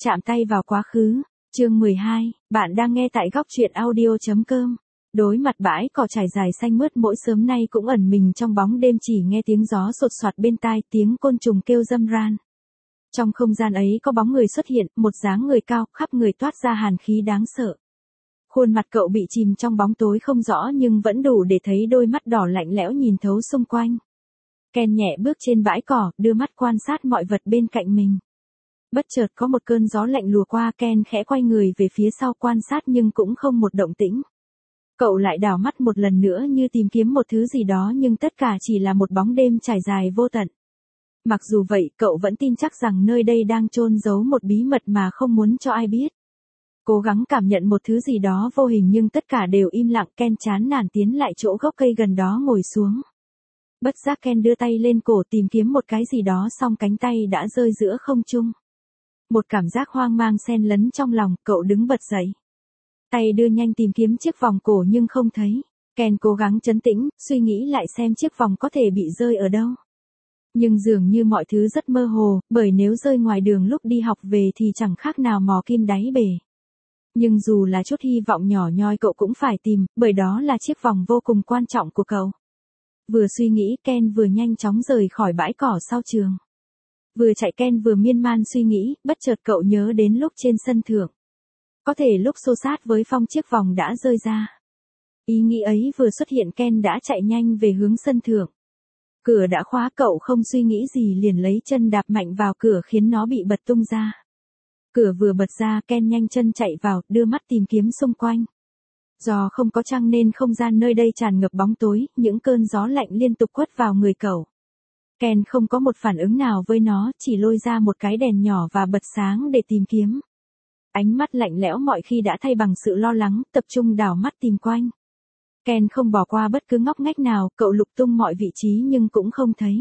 Chạm tay vào quá khứ. Chương 12, bạn đang nghe tại góc truyện audio.com. Đối mặt bãi cỏ trải dài xanh mướt mỗi sớm nay cũng ẩn mình trong bóng đêm, chỉ nghe tiếng gió sột soạt bên tai, tiếng côn trùng kêu râm ran. Trong không gian ấy có bóng người xuất hiện, một dáng người cao, khắp người toát ra hàn khí đáng sợ. Khuôn mặt cậu bị chìm trong bóng tối không rõ nhưng vẫn đủ để thấy đôi mắt đỏ lạnh lẽo nhìn thấu xung quanh. Ken nhẹ bước trên bãi cỏ, đưa mắt quan sát mọi vật bên cạnh mình. Bất chợt có một cơn gió lạnh lùa qua, Ken khẽ quay người về phía sau quan sát nhưng cũng không một động tĩnh. Cậu lại đảo mắt một lần nữa như tìm kiếm một thứ gì đó nhưng tất cả chỉ là một bóng đêm trải dài vô tận. Mặc dù vậy, cậu vẫn tin chắc rằng nơi đây đang chôn giấu một bí mật mà không muốn cho ai biết. Cố gắng cảm nhận một thứ gì đó vô hình nhưng tất cả đều im lặng. Ken chán nản tiến lại chỗ gốc cây gần đó ngồi xuống. Bất giác Ken đưa tay lên cổ tìm kiếm một cái gì đó, song cánh tay đã rơi giữa không trung. Một cảm giác hoang mang xen lẫn trong lòng, cậu đứng bật dậy. Tay đưa nhanh tìm kiếm chiếc vòng cổ nhưng không thấy. Ken cố gắng trấn tĩnh, suy nghĩ lại xem chiếc vòng có thể bị rơi ở đâu. Nhưng dường như mọi thứ rất mơ hồ, bởi nếu rơi ngoài đường lúc đi học về thì chẳng khác nào mò kim đáy bể. Nhưng dù là chút hy vọng nhỏ nhoi cậu cũng phải tìm, bởi đó là chiếc vòng vô cùng quan trọng của cậu. Vừa suy nghĩ, Ken vừa nhanh chóng rời khỏi bãi cỏ sau trường. Vừa chạy Ken vừa miên man suy nghĩ, bất chợt cậu nhớ đến lúc trên sân thượng. Có thể lúc xô sát với Phong chiếc vòng đã rơi ra. Ý nghĩ ấy vừa xuất hiện, Ken đã chạy nhanh về hướng sân thượng. Cửa đã khóa, cậu không suy nghĩ gì liền lấy chân đạp mạnh vào cửa khiến nó bị bật tung ra. Cửa vừa bật ra, Ken nhanh chân chạy vào, đưa mắt tìm kiếm xung quanh. Do không có trăng nên không gian nơi đây tràn ngập bóng tối, những cơn gió lạnh liên tục quất vào người cậu. Ken không có một phản ứng nào với nó, chỉ lôi ra một cái đèn nhỏ và bật sáng để tìm kiếm. Ánh mắt lạnh lẽo mọi khi đã thay bằng sự lo lắng, tập trung đảo mắt tìm quanh. Ken không bỏ qua bất cứ ngóc ngách nào, cậu lục tung mọi vị trí nhưng cũng không thấy.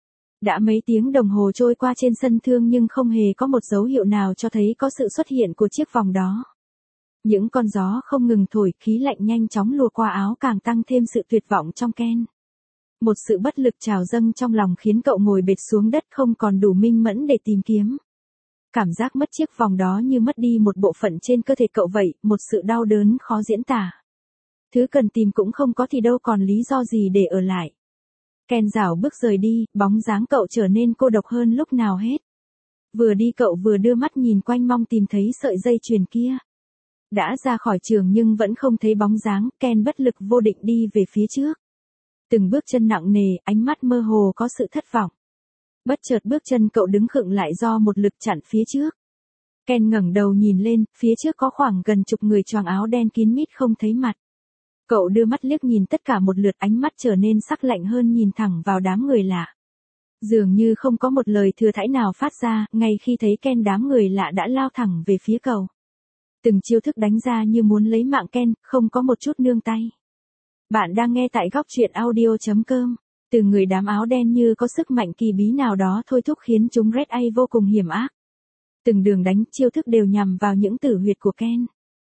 Đã mấy tiếng đồng hồ trôi qua trên sân thượng nhưng không hề có một dấu hiệu nào cho thấy có sự xuất hiện của chiếc vòng đó. Những con gió không ngừng thổi, khí lạnh nhanh chóng lùa qua áo càng tăng thêm sự tuyệt vọng trong Ken. Một sự bất lực trào dâng trong lòng khiến cậu ngồi bệt xuống đất không còn đủ minh mẫn để tìm kiếm. Cảm giác mất chiếc vòng đó như mất đi một bộ phận trên cơ thể cậu vậy, một sự đau đớn khó diễn tả. Thứ cần tìm cũng không có thì đâu còn lý do gì để ở lại. Ken rảo bước rời đi, bóng dáng cậu trở nên cô độc hơn lúc nào hết. Vừa đi cậu vừa đưa mắt nhìn quanh mong tìm thấy sợi dây chuyền kia. Đã ra khỏi trường nhưng vẫn không thấy bóng dáng, Ken bất lực vô định đi về phía trước. Từng bước chân nặng nề, ánh mắt mơ hồ có sự thất vọng. Bất chợt bước chân cậu đứng khựng lại do một lực chặn phía trước. Ken ngẩng đầu nhìn lên, phía trước có khoảng gần chục người choàng áo đen kín mít không thấy mặt. Cậu đưa mắt liếc nhìn tất cả một lượt, ánh mắt trở nên sắc lạnh hơn nhìn thẳng vào đám người lạ. Dường như không có một lời thừa thãi nào phát ra, ngay khi thấy Ken đám người lạ đã lao thẳng về phía cậu. Từng chiêu thức đánh ra như muốn lấy mạng Ken, không có một chút nương tay. Bạn đang nghe tại góc truyện audio.com. Từ người đám áo đen như có sức mạnh kỳ bí nào đó thôi thúc khiến chúng Red A vô cùng hiểm ác. Từng đường đánh chiêu thức đều nhằm vào những tử huyệt của Ken.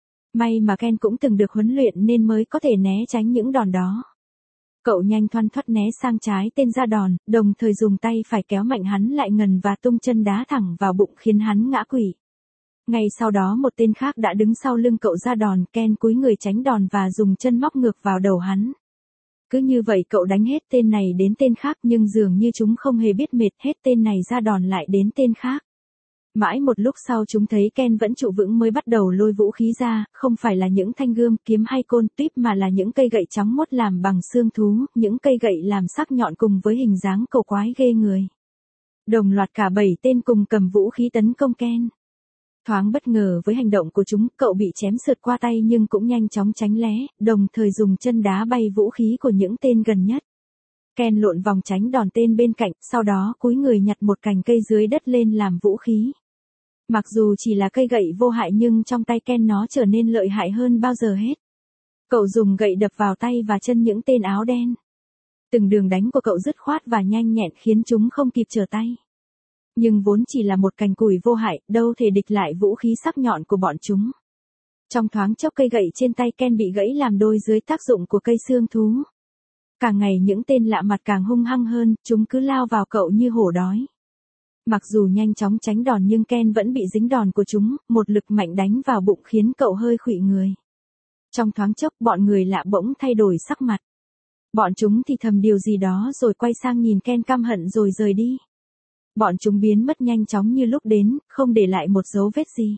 May mà Ken cũng từng được huấn luyện nên mới có thể né tránh những đòn đó. Cậu nhanh thoăn thoắt né sang trái tên ra đòn, đồng thời dùng tay phải kéo mạnh hắn lại gần và tung chân đá thẳng vào bụng khiến hắn ngã quỵ. Ngay sau đó một tên khác đã đứng sau lưng cậu ra đòn, Ken cúi người tránh đòn và dùng chân móc ngược vào đầu hắn. Cứ như vậy cậu đánh hết tên này đến tên khác nhưng dường như chúng không hề biết mệt, hết tên này ra đòn lại đến tên khác. Mãi một lúc sau chúng thấy Ken vẫn trụ vững mới bắt đầu lôi vũ khí ra, không phải là những thanh gươm, kiếm hay côn tuyếp mà là những cây gậy trắng muốt làm bằng xương thú, những cây gậy làm sắc nhọn cùng với hình dáng cổ quái ghê người. Đồng loạt cả 7 tên cùng cầm vũ khí tấn công Ken. Thoáng bất ngờ với hành động của chúng, cậu bị chém sượt qua tay nhưng cũng nhanh chóng tránh né, đồng thời dùng chân đá bay vũ khí của những tên gần nhất. Ken lộn vòng tránh đòn tên bên cạnh, sau đó cúi người nhặt một cành cây dưới đất lên làm vũ khí. Mặc dù chỉ là cây gậy vô hại nhưng trong tay Ken nó trở nên lợi hại hơn bao giờ hết. Cậu dùng gậy đập vào tay và chân những tên áo đen. Từng đường đánh của cậu dứt khoát và nhanh nhẹn khiến chúng không kịp trở tay. Nhưng vốn chỉ là một cành củi vô hại, đâu thể địch lại vũ khí sắc nhọn của bọn chúng. Trong thoáng chốc cây gậy trên tay Ken bị gãy làm đôi dưới tác dụng của cây xương thú. Càng ngày những tên lạ mặt càng hung hăng hơn, chúng cứ lao vào cậu như hổ đói. Mặc dù nhanh chóng tránh đòn nhưng Ken vẫn bị dính đòn của chúng, một lực mạnh đánh vào bụng khiến cậu hơi khuỵu người. Trong thoáng chốc bọn người lạ bỗng thay đổi sắc mặt. Bọn chúng thì thầm điều gì đó rồi quay sang nhìn Ken căm hận rồi rời đi. Bọn chúng biến mất nhanh chóng như lúc đến, không để lại một dấu vết gì.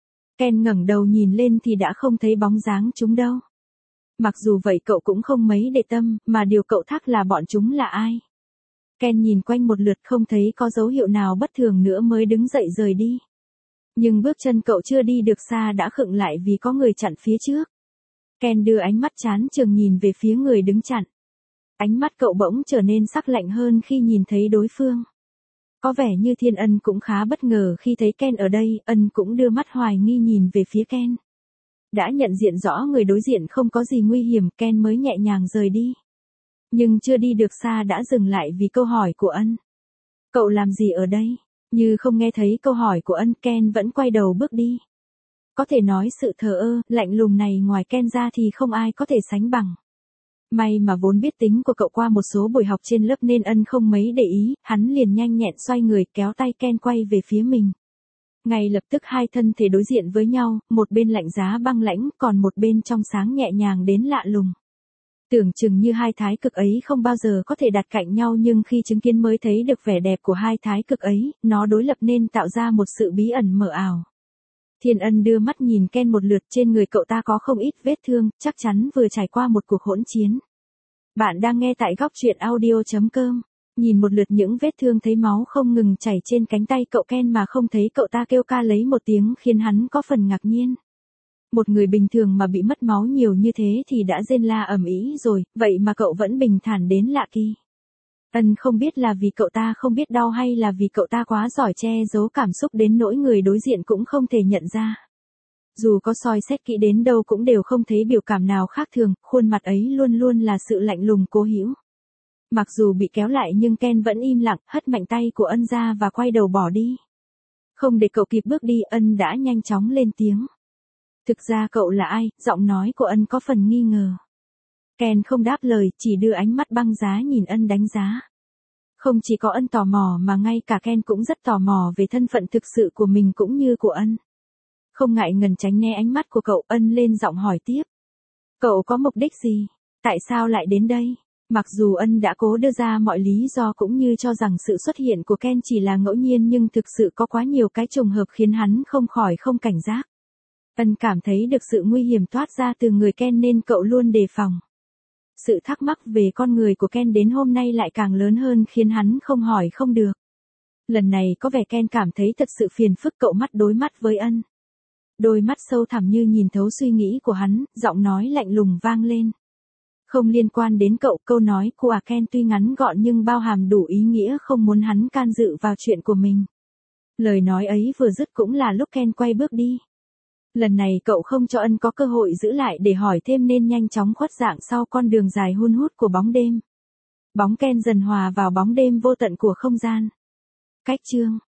Ken ngẩng đầu nhìn lên thì đã không thấy bóng dáng chúng đâu. Mặc dù vậy cậu cũng không mấy để tâm, mà điều cậu thắc là bọn chúng là ai. Ken nhìn quanh một lượt không thấy có dấu hiệu nào bất thường nữa mới đứng dậy rời đi. Nhưng bước chân cậu chưa đi được xa đã khựng lại vì có người chặn phía trước. Ken đưa ánh mắt chán chường nhìn về phía người đứng chặn. Ánh mắt cậu bỗng trở nên sắc lạnh hơn khi nhìn thấy đối phương. Có vẻ như Thiên Ân cũng khá bất ngờ khi thấy Ken ở đây, Ân cũng đưa mắt hoài nghi nhìn về phía Ken. Đã nhận diện rõ người đối diện không có gì nguy hiểm, Ken mới nhẹ nhàng rời đi. Nhưng chưa đi được xa đã dừng lại vì câu hỏi của Ân. Cậu làm gì ở đây? Như không nghe thấy câu hỏi của Ân, Ken vẫn quay đầu bước đi. Có thể nói sự thờ ơ, lạnh lùng này ngoài Ken ra thì không ai có thể sánh bằng. May mà vốn biết tính của cậu qua một số buổi học trên lớp nên Ân không mấy để ý, hắn liền nhanh nhẹn xoay người kéo tay Ken quay về phía mình. Ngay lập tức hai thân thể đối diện với nhau, một bên lạnh giá băng lãnh, còn một bên trong sáng nhẹ nhàng đến lạ lùng. Tưởng chừng như hai thái cực ấy không bao giờ có thể đặt cạnh nhau nhưng khi chứng kiến mới thấy được vẻ đẹp của hai thái cực ấy, nó đối lập nên tạo ra một sự bí ẩn mờ ảo. Thiên Ân đưa mắt nhìn Ken một lượt, trên người cậu ta có không ít vết thương, chắc chắn vừa trải qua một cuộc hỗn chiến. Bạn đang nghe tại góc truyện audio.com. Nhìn một lượt những vết thương thấy máu không ngừng chảy trên cánh tay cậu Ken mà không thấy cậu ta kêu ca lấy một tiếng khiến hắn có phần ngạc nhiên. Một người bình thường mà bị mất máu nhiều như thế thì đã rên la ầm ĩ rồi, vậy mà cậu vẫn bình thản đến lạ kỳ. Ân không biết là vì cậu ta không biết đau hay là vì cậu ta quá giỏi che giấu cảm xúc đến nỗi người đối diện cũng không thể nhận ra. Dù có soi xét kỹ đến đâu cũng đều không thấy biểu cảm nào khác thường, khuôn mặt ấy luôn luôn là sự lạnh lùng cố hữu. Mặc dù bị kéo lại nhưng Ken vẫn im lặng, hất mạnh tay của Ân ra và quay đầu bỏ đi. Không để cậu kịp bước đi, Ân đã nhanh chóng lên tiếng. Thực ra cậu là ai? Giọng nói của Ân có phần nghi ngờ. Ken không đáp lời, chỉ đưa ánh mắt băng giá nhìn Ân đánh giá. Không chỉ có Ân tò mò mà ngay cả Ken cũng rất tò mò về thân phận thực sự của mình cũng như của Ân. Không ngại ngần tránh né ánh mắt của cậu, Ân lên giọng hỏi tiếp. Cậu có mục đích gì? Tại sao lại đến đây? Mặc dù Ân đã cố đưa ra mọi lý do cũng như cho rằng sự xuất hiện của Ken chỉ là ngẫu nhiên nhưng thực sự có quá nhiều cái trùng hợp khiến hắn không khỏi không cảnh giác. Ân cảm thấy được sự nguy hiểm toát ra từ người Ken nên cậu luôn đề phòng. Sự thắc mắc về con người của Ken đến hôm nay lại càng lớn hơn khiến hắn không hỏi không được. Lần này có vẻ Ken cảm thấy thật sự phiền phức, cậu mắt đối mắt với Ân. Đôi mắt sâu thẳm như nhìn thấu suy nghĩ của hắn, giọng nói lạnh lùng vang lên. Không liên quan đến cậu, câu nói của Ken tuy ngắn gọn nhưng bao hàm đủ ý nghĩa không muốn hắn can dự vào chuyện của mình. Lời nói ấy vừa dứt cũng là lúc Ken quay bước đi. Lần này cậu không cho Ân có cơ hội giữ lại để hỏi thêm nên nhanh chóng khuất dạng sau con đường dài hun hút của bóng đêm. Bóng Ken dần hòa vào bóng đêm vô tận của không gian. Cách chương